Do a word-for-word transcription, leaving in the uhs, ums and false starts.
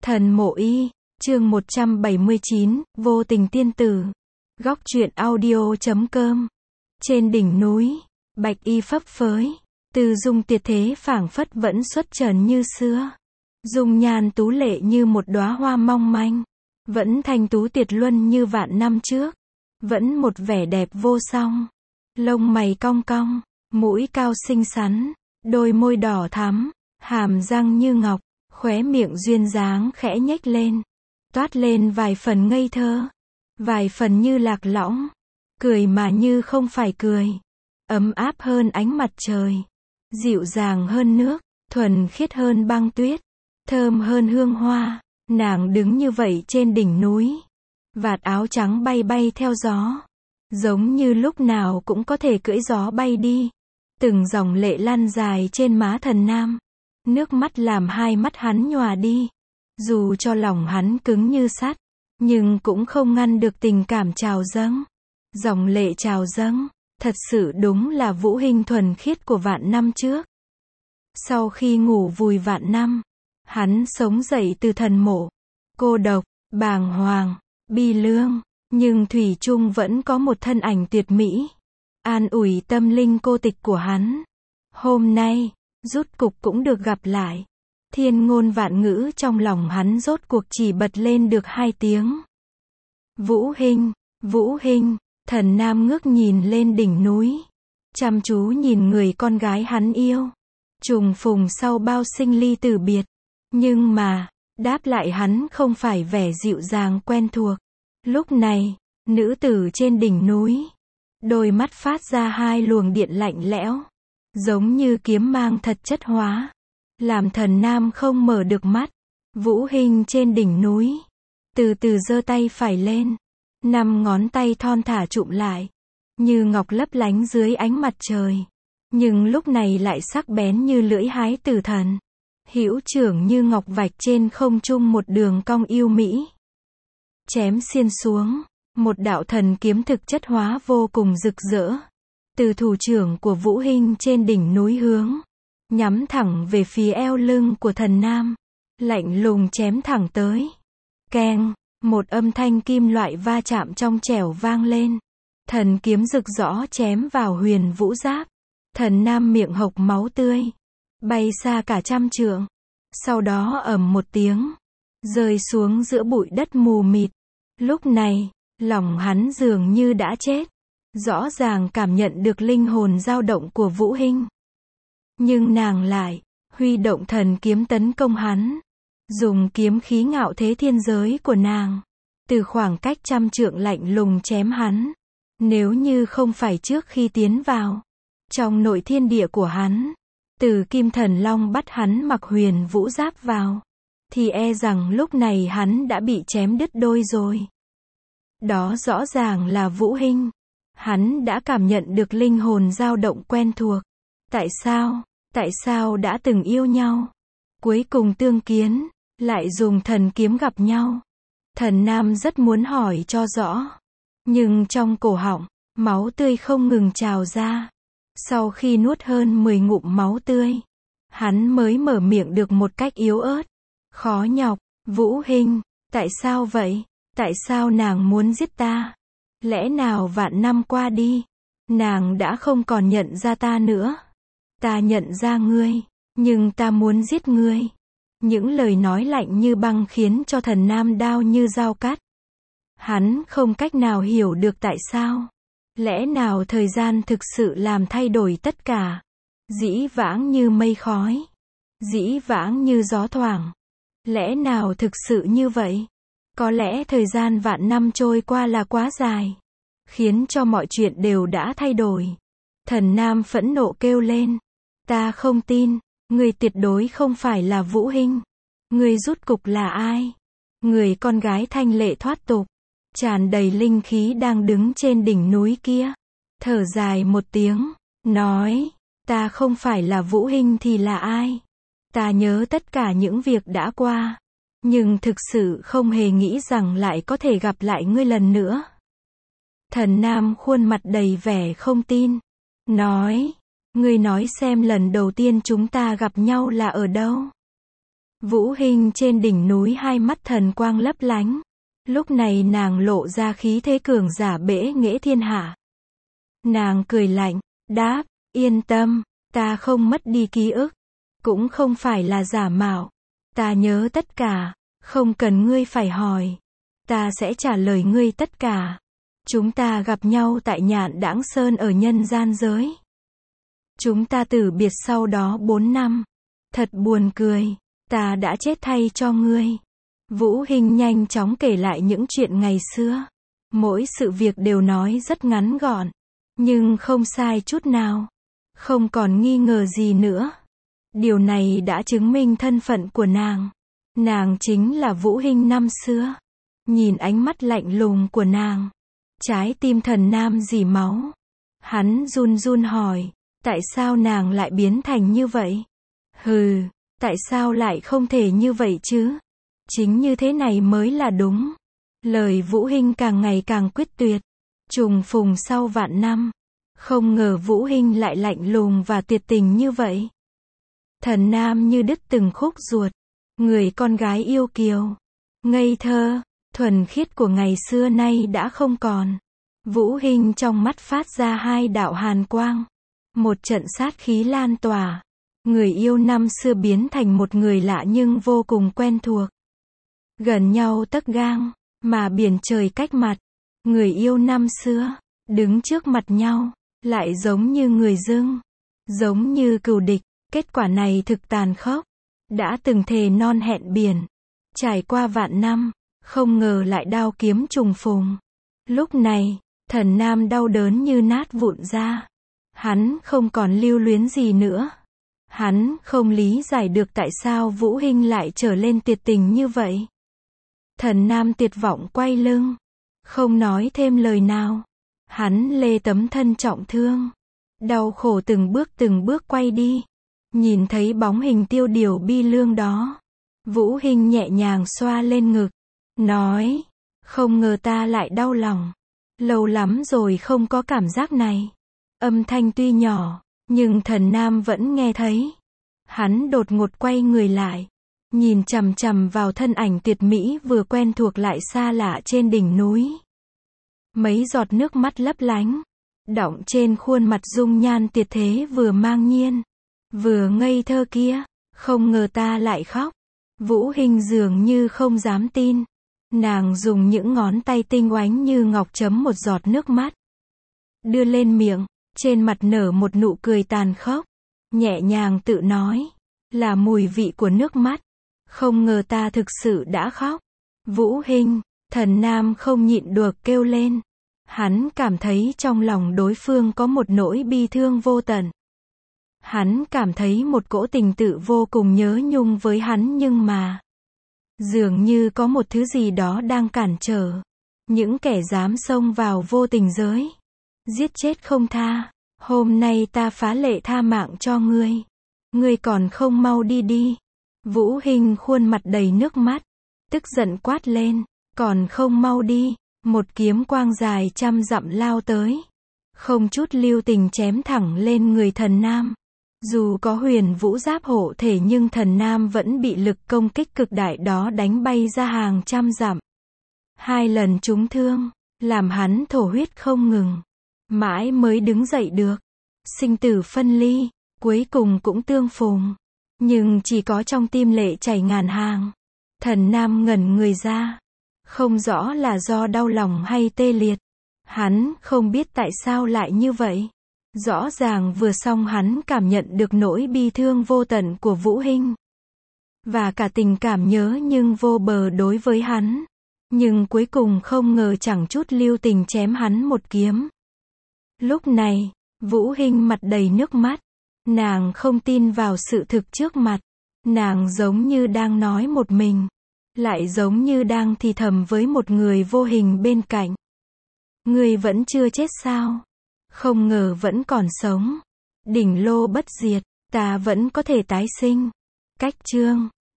Thần Mộ Y, chương một trăm bảy mươi chín, Vô tình tiên tử. Góc truyện audio chấm com. Trên đỉnh núi, bạch y phấp phới, từ dung tuyệt thế phảng phất vẫn xuất trần như xưa. Dung nhan tú lệ như một đóa hoa mong manh, vẫn thanh tú tuyệt luân như vạn năm trước, vẫn một vẻ đẹp vô song. Lông mày cong cong, mũi cao xinh xắn, đôi môi đỏ thắm, hàm răng như ngọc, khóe miệng duyên dáng khẽ nhếch lên, toát lên vài phần ngây thơ, vài phần như lạc lõng, cười mà như không phải cười, ấm áp hơn ánh mặt trời, dịu dàng hơn nước, thuần khiết hơn băng tuyết, thơm hơn hương hoa. Nàng đứng như vậy trên đỉnh núi, vạt áo trắng bay bay theo gió, giống như lúc nào cũng có thể cưỡi gió bay đi. Từng dòng lệ lăn dài trên má thần nam, nước mắt làm hai mắt hắn nhòa đi. Dù cho lòng hắn cứng như sắt, nhưng cũng không ngăn được tình cảm trào dâng. Dòng lệ trào dâng, thật sự đúng là vũ hình thuần khiết của vạn năm trước. Sau khi ngủ vùi vạn năm, hắn sống dậy từ thần mộ, cô độc, bàng hoàng, bi lương, nhưng thủy chung vẫn có một thân ảnh tuyệt mỹ, an ủi tâm linh cô tịch của hắn. Hôm nay, rút cục cũng được gặp lại. Thiên ngôn vạn ngữ trong lòng hắn rốt cuộc chỉ bật lên được hai tiếng. Vũ Hinh, Vũ Hinh, thần nam ngước nhìn lên đỉnh núi, chăm chú nhìn người con gái hắn yêu. Trùng phùng sau bao sinh ly tử biệt, nhưng mà, đáp lại hắn không phải vẻ dịu dàng quen thuộc. Lúc này, nữ tử trên đỉnh núi, đôi mắt phát ra hai luồng điện lạnh lẽo, giống như kiếm mang thật chất hóa, làm thần nam không mở được mắt. Vũ Hinh trên đỉnh núi, từ từ giơ tay phải lên, năm ngón tay thon thả chụm lại, như ngọc lấp lánh dưới ánh mặt trời, nhưng lúc này lại sắc bén như lưỡi hái tử thần. Hữu trưởng như ngọc vạch trên không trung một đường cong yêu mỹ, chém xiên xuống, một đạo thần kiếm thực chất hóa vô cùng rực rỡ, từ thủ trưởng của Vũ Hinh trên đỉnh núi hướng, nhắm thẳng về phía eo lưng của thần nam, lạnh lùng chém thẳng tới. Keng, một âm thanh kim loại va chạm trong trẻo vang lên, thần kiếm rực rõ chém vào huyền vũ giáp, thần nam miệng hộc máu tươi, bay xa cả trăm trượng, sau đó ầm một tiếng, rơi xuống giữa bụi đất mù mịt. Lúc này, lòng hắn dường như đã chết, rõ ràng cảm nhận được linh hồn dao động của Vũ Hinh. Nhưng nàng lại, huy động thần kiếm tấn công hắn, dùng kiếm khí ngạo thế thiên giới của nàng, từ khoảng cách trăm trượng lạnh lùng chém hắn. Nếu như không phải trước khi tiến vào, trong nội thiên địa của hắn, từ kim thần long bắt hắn mặc huyền vũ giáp vào, thì e rằng lúc này hắn đã bị chém đứt đôi rồi. Đó rõ ràng là Vũ Hinh. Hắn đã cảm nhận được linh hồn dao động quen thuộc. Tại sao, tại sao đã từng yêu nhau, cuối cùng tương kiến, lại dùng thần kiếm gặp nhau? Thần nam rất muốn hỏi cho rõ, nhưng trong cổ họng, máu tươi không ngừng trào ra. Sau khi nuốt hơn mười ngụm máu tươi, hắn mới mở miệng được một cách yếu ớt, khó nhọc. Vũ Hinh, tại sao vậy? Tại sao nàng muốn giết ta? Lẽ nào vạn năm qua đi, nàng đã không còn nhận ra ta nữa? Ta nhận ra ngươi, nhưng ta muốn giết ngươi. Những lời nói lạnh như băng khiến cho thần nam đau như dao cắt. Hắn không cách nào hiểu được tại sao. Lẽ nào thời gian thực sự làm thay đổi tất cả? Dĩ vãng như mây khói, dĩ vãng như gió thoảng. Lẽ nào thực sự như vậy? Có lẽ thời gian vạn năm trôi qua là quá dài, khiến cho mọi chuyện đều đã thay đổi. Thần nam phẫn nộ kêu lên. Ta không tin, người tuyệt đối không phải là Vũ Hinh. Người rút cục là ai? Người con gái thanh lệ thoát tục, tràn đầy linh khí đang đứng trên đỉnh núi kia, thở dài một tiếng, nói, ta không phải là Vũ Hinh thì là ai? Ta nhớ tất cả những việc đã qua, nhưng thực sự không hề nghĩ rằng lại có thể gặp lại ngươi lần nữa. Thần nam khuôn mặt đầy vẻ không tin, nói, ngươi nói xem lần đầu tiên chúng ta gặp nhau là ở đâu? Vũ Hinh trên đỉnh núi hai mắt thần quang lấp lánh. Lúc này nàng lộ ra khí thế cường giả bẽ nghễ thiên hạ. Nàng cười lạnh, đáp, yên tâm, ta không mất đi ký ức. Cũng không phải là giả mạo. Ta nhớ tất cả, không cần ngươi phải hỏi. Ta sẽ trả lời ngươi tất cả. Chúng ta gặp nhau tại Nhạn Đãng Sơn ở nhân gian giới. Chúng ta từ biệt sau đó bốn năm. Thật buồn cười, ta đã chết thay cho ngươi. Vũ Hinh nhanh chóng kể lại những chuyện ngày xưa. Mỗi sự việc đều nói rất ngắn gọn, nhưng không sai chút nào. Không còn nghi ngờ gì nữa. Điều này đã chứng minh thân phận của nàng. Nàng chính là Vũ Hinh năm xưa. Nhìn ánh mắt lạnh lùng của nàng, trái tim Thần Nam rỉ máu. Hắn run run hỏi, tại sao nàng lại biến thành như vậy? Hừ, tại sao lại không thể như vậy chứ? Chính như thế này mới là đúng. Lời Vũ Hinh càng ngày càng quyết tuyệt. Trùng phùng sau vạn năm. Không ngờ Vũ Hinh lại lạnh lùng và tuyệt tình như vậy. Thần Nam như đứt từng khúc ruột. Người con gái yêu kiều, ngây thơ, thuần khiết của ngày xưa nay đã không còn. Vũ Hinh trong mắt phát ra hai đạo hàn quang. Một trận sát khí lan tỏa. Người yêu năm xưa biến thành một người lạ nhưng vô cùng quen thuộc. Gần nhau tấc gang, mà biển trời cách mặt. Người yêu năm xưa, đứng trước mặt nhau, lại giống như người dưng, giống như cừu địch. Kết quả này thực tàn khốc. Đã từng thề non hẹn biển, trải qua vạn năm, không ngờ lại đao kiếm trùng phùng. Lúc này, Thần Nam đau đớn như nát vụn ra. Hắn không còn lưu luyến gì nữa. Hắn không lý giải được tại sao Vũ Hinh lại trở lên tuyệt tình như vậy. Thần Nam tuyệt vọng quay lưng, không nói thêm lời nào. Hắn lê tấm thân trọng thương, đau khổ từng bước từng bước quay đi. Nhìn thấy bóng hình tiêu điều bi lương đó, Vũ Hinh nhẹ nhàng xoa lên ngực, nói, không ngờ ta lại đau lòng. Lâu lắm rồi không có cảm giác này. Âm thanh tuy nhỏ, nhưng Thần Nam vẫn nghe thấy. Hắn đột ngột quay người lại, nhìn chằm chằm vào thân ảnh tuyệt mỹ vừa quen thuộc lại xa lạ trên đỉnh núi. Mấy giọt nước mắt lấp lánh, đọng trên khuôn mặt dung nhan tuyệt thế vừa mang nhiên, vừa ngây thơ kia. Không ngờ ta lại khóc. Vũ Hinh dường như không dám tin. Nàng dùng những ngón tay tinh oánh như ngọc chấm một giọt nước mắt, đưa lên miệng, trên mặt nở một nụ cười tàn khốc, nhẹ nhàng tự nói, là mùi vị của nước mắt. Không ngờ ta thực sự đã khóc. Vũ Hinh, Thần Nam không nhịn được kêu lên. Hắn cảm thấy trong lòng đối phương có một nỗi bi thương vô tận. Hắn cảm thấy một cỗ tình tự vô cùng nhớ nhung với hắn nhưng mà dường như có một thứ gì đó đang cản trở. Những kẻ dám xông vào vô tình giới, giết chết không tha. Hôm nay ta phá lệ tha mạng cho ngươi. Ngươi còn không mau đi đi. Vũ Hinh khuôn mặt đầy nước mắt, tức giận quát lên, còn không mau đi. Một kiếm quang dài trăm dặm lao tới, không chút lưu tình chém thẳng lên người Thần Nam. Dù có huyền vũ giáp hộ thể nhưng Thần Nam vẫn bị lực công kích cực đại đó đánh bay ra hàng trăm dặm. Hai lần trúng thương, làm hắn thổ huyết không ngừng. Mãi mới đứng dậy được. Sinh tử phân ly, cuối cùng cũng tương phùng. Nhưng chỉ có trong tim lệ chảy ngàn hàng. Thần Nam ngẩn người ra. Không rõ là do đau lòng hay tê liệt. Hắn không biết tại sao lại như vậy. Rõ ràng vừa xong hắn cảm nhận được nỗi bi thương vô tận của Vũ Hinh. Và cả tình cảm nhớ nhưng vô bờ đối với hắn. Nhưng cuối cùng không ngờ chẳng chút lưu tình chém hắn một kiếm. Lúc này, Vũ Hinh mặt đầy nước mắt. Nàng không tin vào sự thực trước mặt. Nàng giống như đang nói một mình. Lại giống như đang thì thầm với một người vô hình bên cạnh. Ngươi vẫn chưa chết sao? Không ngờ vẫn còn sống. Đỉnh lô bất diệt, ta vẫn có thể tái sinh. Cách chương